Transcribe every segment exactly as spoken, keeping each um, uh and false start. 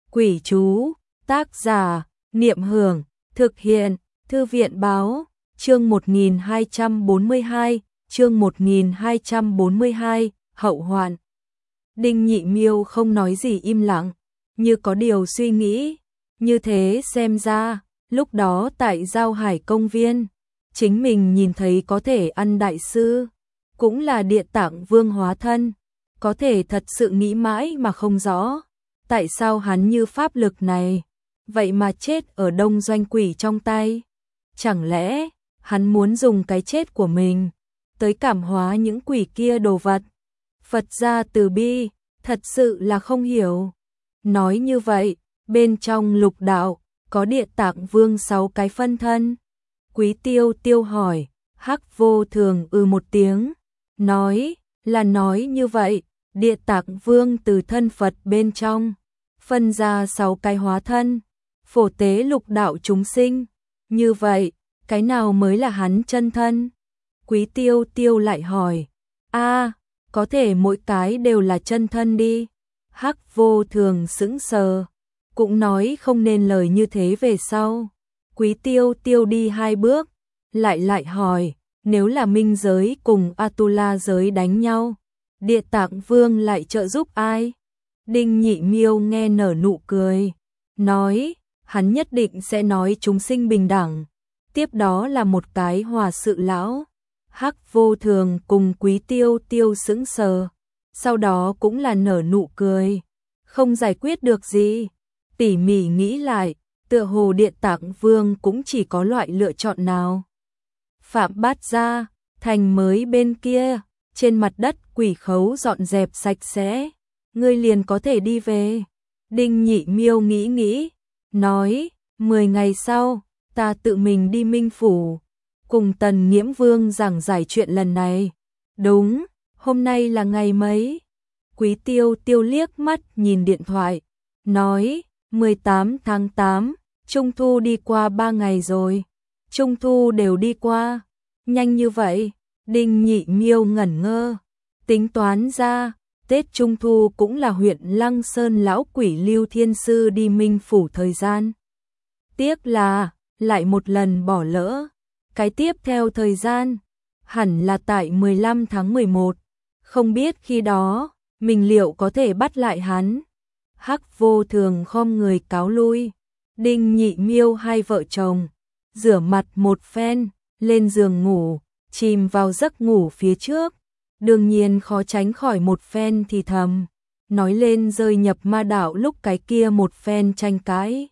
Quỷ chú, tác giả, Niệm Hưởng, thực hiện, Thư viện báo, chương một nghìn hai trăm bốn mươi hai, chương một nghìn hai trăm bốn mươi hai, hậu hoạn. Đinh Nhị Miêu không nói gì im lặng, như có điều suy nghĩ, như thế xem ra, lúc đó tại Giao Hải công viên, chính mình nhìn thấy có thể ăn đại sư, cũng là Địa Tạng Vương hóa thân, có thể thật sự nghĩ mãi mà không rõ, tại sao hắn như pháp lực này, vậy mà chết ở Đông Doanh Quỷ trong tay. Chẳng lẽ, hắn muốn dùng cái chết của mình, tới cảm hóa những quỷ kia đồ vật. Phật gia từ bi, thật sự là không hiểu. Nói như vậy, bên trong lục đạo, có Địa Tạng Vương sáu cái phân thân. Quý Tiêu Tiêu hỏi, Hắc Vô Thường ư một tiếng, nói, là nói như vậy, Địa Tạng Vương từ thân Phật bên trong, phân ra sáu cái hóa thân, phổ tế lục đạo chúng sinh. Như vậy, cái nào mới là hắn chân thân? Quý Tiêu Tiêu lại hỏi, a, có thể mỗi cái đều là chân thân đi. Hắc Vô Thường sững sờ, cũng nói không nên lời như thế về sau. Quý Tiêu Tiêu đi hai bước, lại lại hỏi, nếu là minh giới cùng Atula giới đánh nhau, Địa Tạng Vương lại trợ giúp ai? Đinh Nhị Miêu nghe nở nụ cười, nói, hắn nhất định sẽ nói chúng sinh bình đẳng. Tiếp đó là một cái hòa sự lão. Hắc Vô Thường cùng Quý Tiêu Tiêu sững sờ, sau đó cũng là nở nụ cười, không giải quyết được gì. Tỉ mỉ nghĩ lại, tựa hồ Địa Tạng Vương cũng chỉ có loại lựa chọn nào. Phạm Bát Gia, thành mới bên kia, trên mặt đất quỷ khấu dọn dẹp sạch sẽ, ngươi liền có thể đi về. Đinh Nhị Miêu nghĩ nghĩ, nói, mười ngày sau, ta tự mình đi Minh Phủ, cùng Tần Nghiễm Vương giảng giải chuyện lần này. Đúng, hôm nay là ngày mấy? Quý Tiêu Tiêu liếc mắt nhìn điện thoại, nói, mười tám tháng tám, Trung Thu đi qua ba ngày rồi. Trung Thu đều đi qua, nhanh như vậy? Đinh Nhị Miêu ngẩn ngơ, tính toán ra, Tết Trung Thu cũng là huyện Lăng Sơn lão quỷ Lưu Thiên Sư đi Minh Phủ thời gian. Tiếc là, lại một lần bỏ lỡ. Cái tiếp theo thời gian, hẳn là tại mười lăm tháng mười một, không biết khi đó, mình liệu có thể bắt lại hắn. Hắc Vô Thường khom người cáo lui, Đinh Nhị Miêu hai vợ chồng, rửa mặt một phen, lên giường ngủ, chìm vào giấc ngủ phía trước, đương nhiên khó tránh khỏi một phen thì thầm, nói lên rơi nhập ma đạo lúc cái kia một phen tranh cãi.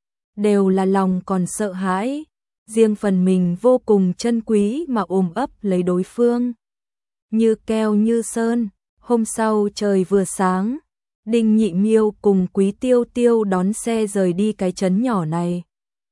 Đều là lòng còn sợ hãi, riêng phần mình vô cùng chân quý mà ôm ấp lấy đối phương. Như keo như sơn, hôm sau trời vừa sáng, Đinh Nhị Miêu cùng Quý Tiêu Tiêu đón xe rời đi cái trấn nhỏ này.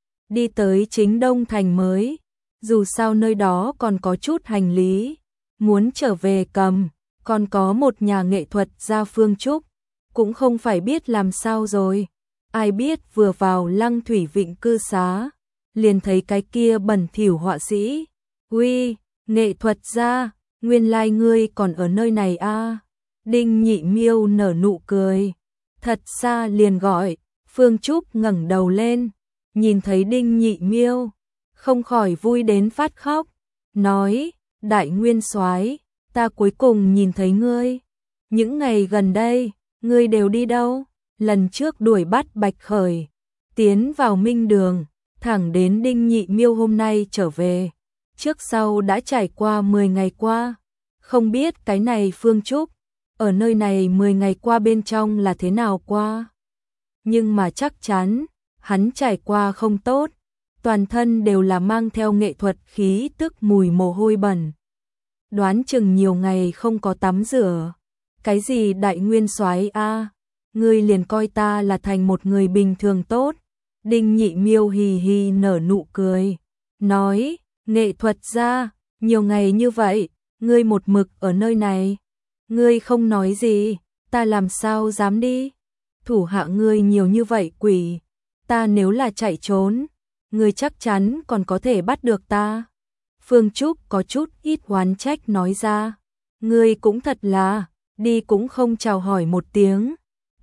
Đi tới chính Đông Thành mới, dù sao nơi đó còn có chút hành lý, muốn trở về cầm, còn có một nhà nghệ thuật gia Phương Trúc, cũng không phải biết làm sao rồi. Ai biết vừa vào Lăng Thủy Vịnh cư xá, liền thấy cái kia bẩn thỉu họa sĩ. Uy, nghệ thuật gia, nguyên lai ngươi còn ở nơi này a? À? Đinh Nhị Miêu nở nụ cười, thật xa liền gọi. Phương Trúc ngẩng đầu lên, nhìn thấy Đinh Nhị Miêu, không khỏi vui đến phát khóc, nói, đại nguyên soái, ta cuối cùng nhìn thấy ngươi. Những ngày gần đây, ngươi đều đi đâu? Lần trước đuổi bắt Bạch Khởi, tiến vào Minh Đường, thẳng đến Đinh Nhị Miêu hôm nay trở về. Trước sau đã trải qua mười ngày qua, không biết cái này Phương Trúc, ở nơi này mười ngày qua bên trong là thế nào qua. Nhưng mà chắc chắn, hắn trải qua không tốt, toàn thân đều là mang theo nghệ thuật khí tức mùi mồ hôi bẩn. Đoán chừng nhiều ngày không có tắm rửa. Cái gì đại nguyên soái a? Ngươi liền coi ta là thành một người bình thường tốt. Đinh Nhị Miêu hì hì nở nụ cười, nói, nghệ thuật gia, nhiều ngày như vậy, ngươi một mực ở nơi này. Ngươi không nói gì, ta làm sao dám đi? Thủ hạ ngươi nhiều như vậy quỷ, ta nếu là chạy trốn, ngươi chắc chắn còn có thể bắt được ta. Phương Trúc có chút ít oán trách nói ra, ngươi cũng thật là, đi cũng không chào hỏi một tiếng,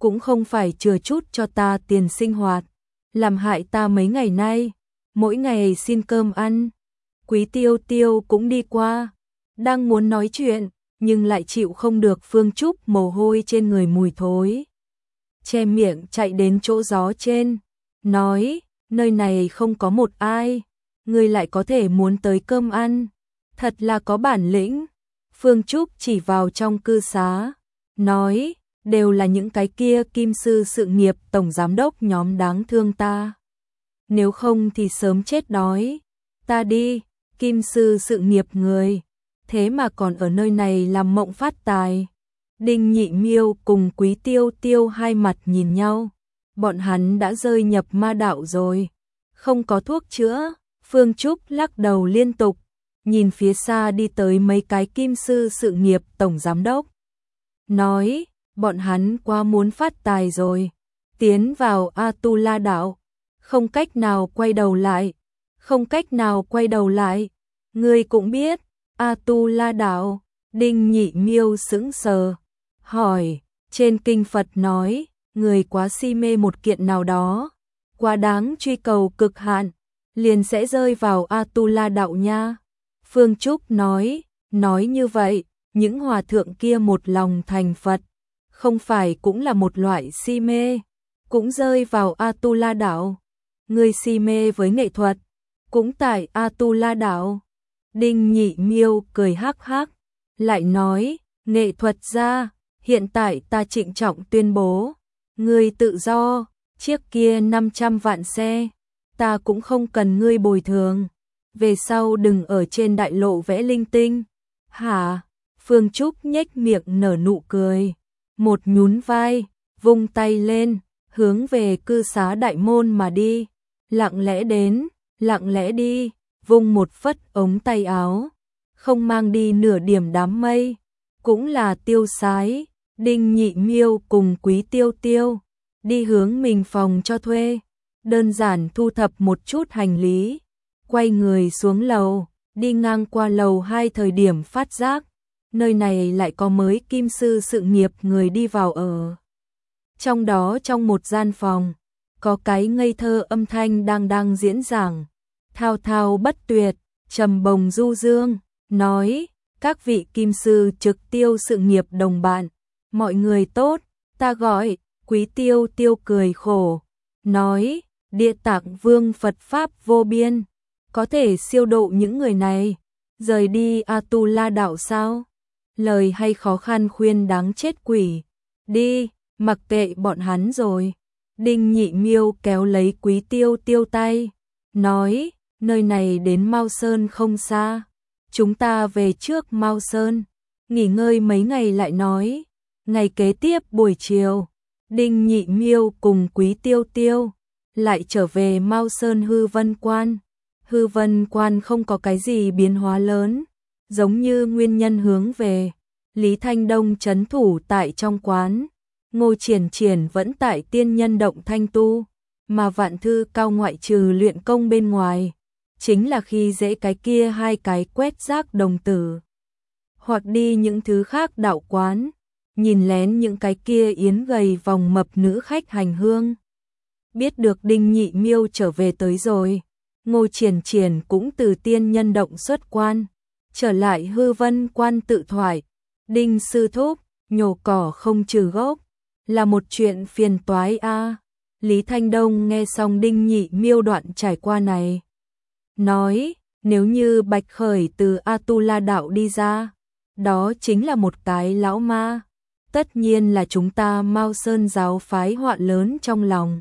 cũng không phải chừa chút cho ta tiền sinh hoạt, làm hại ta mấy ngày nay, mỗi ngày xin cơm ăn. Quý Tiêu Tiêu cũng đi qua, đang muốn nói chuyện, nhưng lại chịu không được Phương Trúc mồ hôi trên người mùi thối. Che miệng chạy đến chỗ gió trên, nói, nơi này không có một ai, ngươi lại có thể muốn tới cơm ăn, thật là có bản lĩnh. Phương Trúc chỉ vào trong cư xá, nói, đều là những cái kia kim sư sự nghiệp tổng giám đốc nhóm đáng thương ta. Nếu không thì sớm chết đói, ta đi, kim sư sự nghiệp người, thế mà còn ở nơi này làm mộng phát tài. Đinh Nhị Miêu cùng Quý Tiêu Tiêu hai mặt nhìn nhau, bọn hắn đã rơi nhập ma đạo rồi, không có thuốc chữa. Phương Trúc lắc đầu liên tục, nhìn phía xa đi tới mấy cái kim sư sự nghiệp tổng giám đốc. Nói, bọn hắn quá muốn phát tài rồi, tiến vào Atula đạo, không cách nào quay đầu lại, không cách nào quay đầu lại. Ngươi cũng biết, Atula đạo. Đinh Nhị Miêu sững sờ, hỏi, trên kinh Phật nói, người quá si mê một kiện nào đó, quá đáng truy cầu cực hạn, liền sẽ rơi vào Atula đạo nha. Phương Trúc nói, nói như vậy, những hòa thượng kia một lòng thành Phật, không phải cũng là một loại si mê, cũng rơi vào Atula đạo. Người si mê với nghệ thuật, cũng tại Atula đạo. Đinh Nhị Miêu cười hắc hắc, lại nói, nghệ thuật ra, hiện tại ta trịnh trọng tuyên bố, ngươi tự do, chiếc kia năm trăm vạn xe, ta cũng không cần ngươi bồi thường, về sau đừng ở trên đại lộ vẽ linh tinh. Hả? Phương Trúc nhếch miệng nở nụ cười, một nhún vai, vung tay lên, hướng về cư xá đại môn mà đi, lặng lẽ đến, lặng lẽ đi, vung một phất ống tay áo, không mang đi nửa điểm đám mây, cũng là tiêu sái. Đinh Nhị Miêu cùng Quý Tiêu Tiêu đi hướng mình phòng cho thuê, đơn giản thu thập một chút hành lý, quay người xuống lầu, đi ngang qua lầu hai thời điểm phát giác, nơi này lại có mới kim sư sự nghiệp người đi vào ở. Trong đó trong một gian phòng, có cái ngây thơ âm thanh đang đang diễn giảng, thao thao bất tuyệt, trầm bồng du dương, nói, các vị kim sư trực tiêu sự nghiệp đồng bạn, mọi người tốt, ta gọi. Quý Tiêu Tiêu cười khổ, nói, Địa Tạng Vương Phật Pháp vô biên, có thể siêu độ những người này, rời đi Atula đạo sao? Lời hay khó khăn khuyên đáng chết quỷ, đi, mặc kệ bọn hắn rồi. Đinh Nhị Miêu kéo lấy Quý Tiêu Tiêu tay, nói, nơi này đến Mao Sơn không xa, chúng ta về trước Mao Sơn, nghỉ ngơi mấy ngày lại nói. Ngày kế tiếp buổi chiều, Đinh Nhị Miêu cùng Quý Tiêu Tiêu lại trở về Mao Sơn Hư Vân Quan. Hư Vân Quan không có cái gì biến hóa lớn, giống như nguyên nhân hướng về. Lý Thanh Đông trấn thủ tại trong quán, Ngô Triển Triển vẫn tại tiên nhân động thanh tu, mà Vạn Thư Cao ngoại trừ luyện công bên ngoài, chính là khi dễ cái kia hai cái quét rác đồng tử, hoặc đi những thứ khác đạo quán, nhìn lén những cái kia yến gầy vòng mập nữ khách hành hương. Biết được Đinh Nhị Miêu trở về tới rồi, Ngô Triển Triển cũng từ tiên nhân động xuất quan, trở lại Hư Vân Quan tự thoại. Đinh sư thúc, nhổ cỏ không trừ gốc, là một chuyện phiền toái a. Lý Thanh Đông nghe xong Đinh Nhị Miêu đoạn trải qua này, nói, nếu như Bạch Khởi từ Atula đạo đi ra, đó chính là một cái lão ma, tất nhiên là chúng ta Mao Sơn giáo phái họa lớn trong lòng.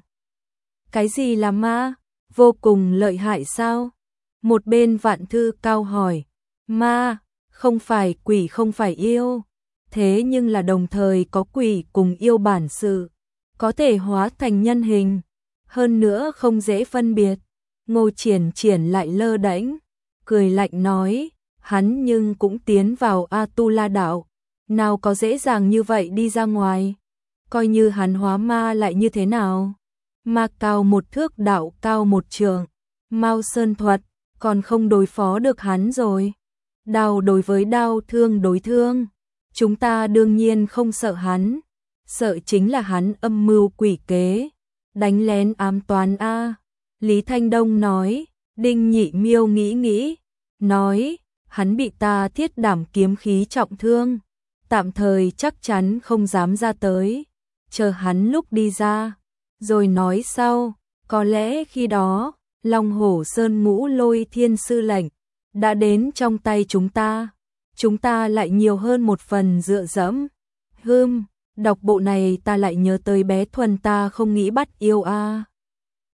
Cái gì là ma? Vô cùng lợi hại sao? Một bên Vạn Thư Cao hỏi, ma, không phải quỷ không phải yêu, thế nhưng là đồng thời có quỷ cùng yêu bản sự, có thể hóa thành nhân hình, hơn nữa không dễ phân biệt. Ngô Triển Triển lại lơ đễnh, cười lạnh nói, hắn nhưng cũng tiến vào Atula đạo, nào có dễ dàng như vậy đi ra ngoài, coi như hắn hóa ma lại như thế nào? Ma cao một thước đạo cao một trượng, Mao Sơn thuật, còn không đối phó được hắn rồi. Đao đối với đao, thương đối thương, chúng ta đương nhiên không sợ hắn, sợ chính là hắn âm mưu quỷ kế, đánh lén ám toán a. Lý Thanh Đông nói, Đinh Nhị Miêu nghĩ nghĩ, nói, hắn bị ta thiết đảm kiếm khí trọng thương, tạm thời chắc chắn không dám ra tới, chờ hắn lúc đi ra, rồi nói sau, có lẽ khi đó, Long Hổ Sơn Ngũ Lôi Thiên Sư lệnh đã đến trong tay chúng ta, chúng ta lại nhiều hơn một phần dựa dẫm. Hừm, đọc bộ này ta lại nhớ tới bé Thuần ta không nghĩ bắt yêu a.